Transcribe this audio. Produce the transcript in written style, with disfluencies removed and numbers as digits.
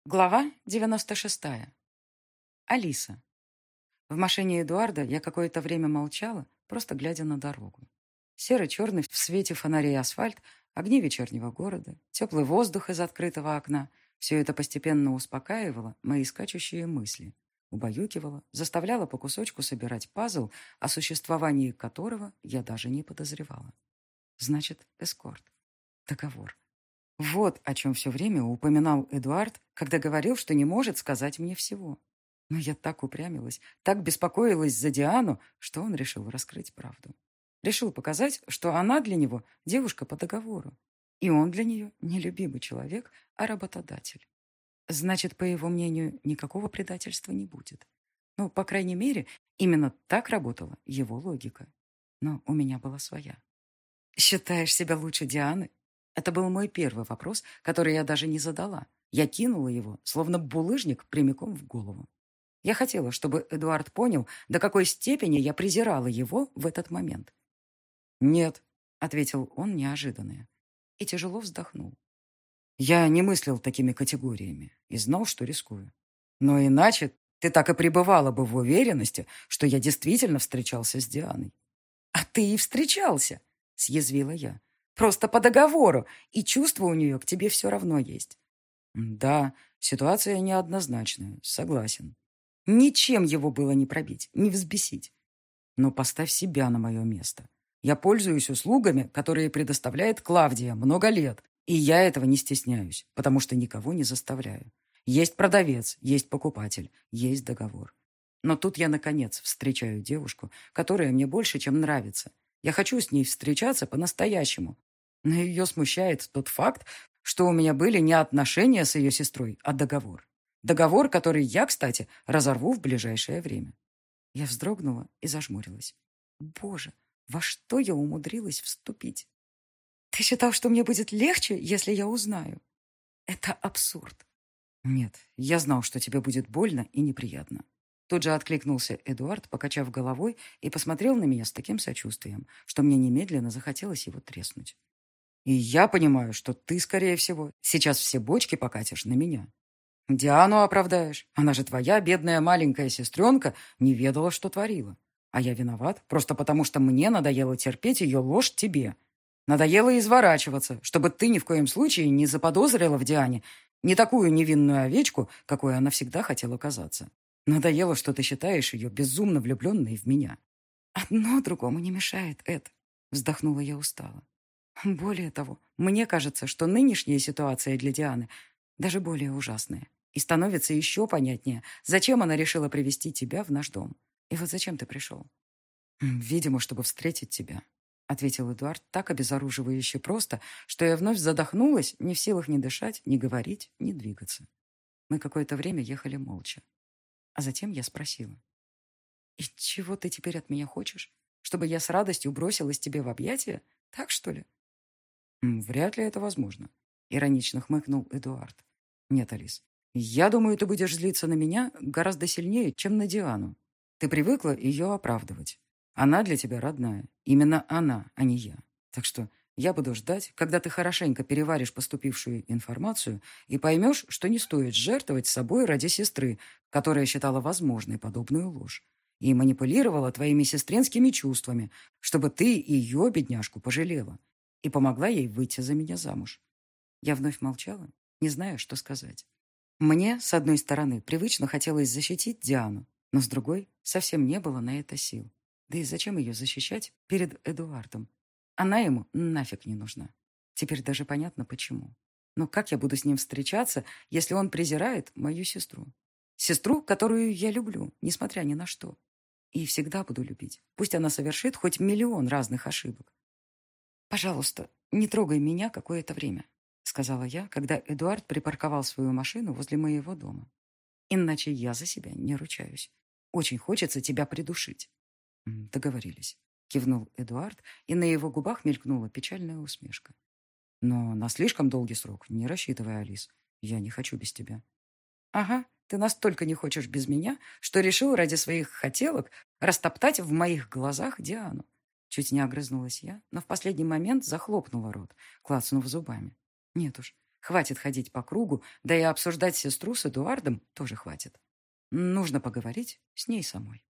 Глава 96. Алиса. В машине Эдуарда я какое-то время молчала, просто глядя на дорогу. Серо-черный в свете фонарей асфальт, огни вечернего города, теплый воздух из открытого окна. Все это постепенно успокаивало мои скачущие мысли, убаюкивало, заставляло по кусочку собирать пазл, о существовании которого я даже не подозревала. Значит, эскорт. Договор. Вот о чем все время упоминал Эдуард, когда говорил, что не может сказать мне всего. Но я так упрямилась, так беспокоилась за Диану, что он решил раскрыть правду. Решил показать, что она для него девушка по договору. И он для нее не любимый человек, а работодатель. Значит, по его мнению, никакого предательства не будет. Ну, по крайней мере, именно так работала его логика. Но у меня была своя. «Считаешь себя лучше Дианы?» Это был мой первый вопрос, который я даже не задала. Я кинула его, словно булыжник, прямиком в голову. Я хотела, чтобы Эдуард понял, до какой степени я презирала его в этот момент. «Нет», — ответил он неожиданно и тяжело вздохнул. «Я не мыслил такими категориями и знал, что рискую. Но иначе ты так и пребывала бы в уверенности, что я действительно встречался с Дианой». «А ты и встречался», — съязвила я. «Просто по договору, и чувство у нее к тебе все равно есть». «Да, ситуация неоднозначная, согласен. Ничем его было не пробить, не взбесить. Но поставь себя на мое место. Я пользуюсь услугами, которые предоставляет Клавдия много лет, и я этого не стесняюсь, потому что никого не заставляю. Есть продавец, есть покупатель, есть договор. Но тут я, наконец, встречаю девушку, которая мне больше, чем нравится. Я хочу с ней встречаться по-настоящему. Но ее смущает тот факт, что у меня были не отношения с ее сестрой, а договор. Договор, который я, кстати, разорву в ближайшее время. Я вздрогнула и зажмурилась. Боже, во что я умудрилась вступить? Ты считал, что мне будет легче, если я узнаю? Это абсурд. Нет, я знал, что тебе будет больно и неприятно. Тут же откликнулся Эдуард, покачав головой, и посмотрел на меня с таким сочувствием, что мне немедленно захотелось его треснуть. И я понимаю, что ты, скорее всего, сейчас все бочки покатишь на меня. Диану оправдаешь. Она же твоя бедная маленькая сестренка не ведала, что творила. А я виноват просто потому, что мне надоело терпеть ее ложь тебе. Надоело изворачиваться, чтобы ты ни в коем случае не заподозрила в Диане не такую невинную овечку, какой она всегда хотела казаться. Надоело, что ты считаешь ее безумно влюбленной в меня. Одно другому не мешает, Эд. Вздохнула я устало. Более того, мне кажется, что нынешняя ситуация для Дианы даже более ужасная. И становится еще понятнее, зачем она решила привести тебя в наш дом. И вот зачем ты пришел? Видимо, чтобы встретить тебя, ответил Эдуард так обезоруживающе просто, что я вновь задохнулась, не в силах ни дышать, ни говорить, ни двигаться. Мы какое-то время ехали молча. А затем я спросила. «И чего ты теперь от меня хочешь? Чтобы я с радостью бросилась тебе в объятия? Так, что ли?» Вряд ли это возможно», — иронично хмыкнул Эдуард. «Нет, Алис, я думаю, ты будешь злиться на меня гораздо сильнее, чем на Диану. Ты привыкла ее оправдывать. Она для тебя родная. Именно она, а не я. Так что я буду ждать, когда ты хорошенько переваришь поступившую информацию и поймешь, что не стоит жертвовать собой ради сестры, которая считала возможной подобную ложь, и манипулировала твоими сестринскими чувствами, чтобы ты ее, бедняжку, пожалела и помогла ей выйти за меня замуж». Я вновь молчала, не зная, что сказать. Мне, с одной стороны, привычно хотелось защитить Диану, но с другой совсем не было на это сил. Да и зачем ее защищать перед Эдуардом? Она ему нафиг не нужна. Теперь даже понятно, почему. Но как я буду с ним встречаться, если он презирает мою сестру? Сестру, которую я люблю, несмотря ни на что. И всегда буду любить. Пусть она совершит хоть миллион разных ошибок. «Пожалуйста, не трогай меня какое-то время», — сказала я, когда Эдуард припарковал свою машину возле моего дома. «Иначе я за себя не ручаюсь. Очень хочется тебя придушить». «Договорились», — кивнул Эдуард, и на его губах мелькнула печальная усмешка. «Но на слишком долгий срок не рассчитывай, Алис. Я не хочу без тебя». «Ага, ты настолько не хочешь без меня, что решил ради своих хотелок растоптать в моих глазах Диану». Чуть не огрызнулась я, но в последний момент захлопнула рот, клацнув зубами. Нет уж, Хватит ходить по кругу, да и обсуждать сестру с Эдуардом тоже хватит. Нужно поговорить с ней самой.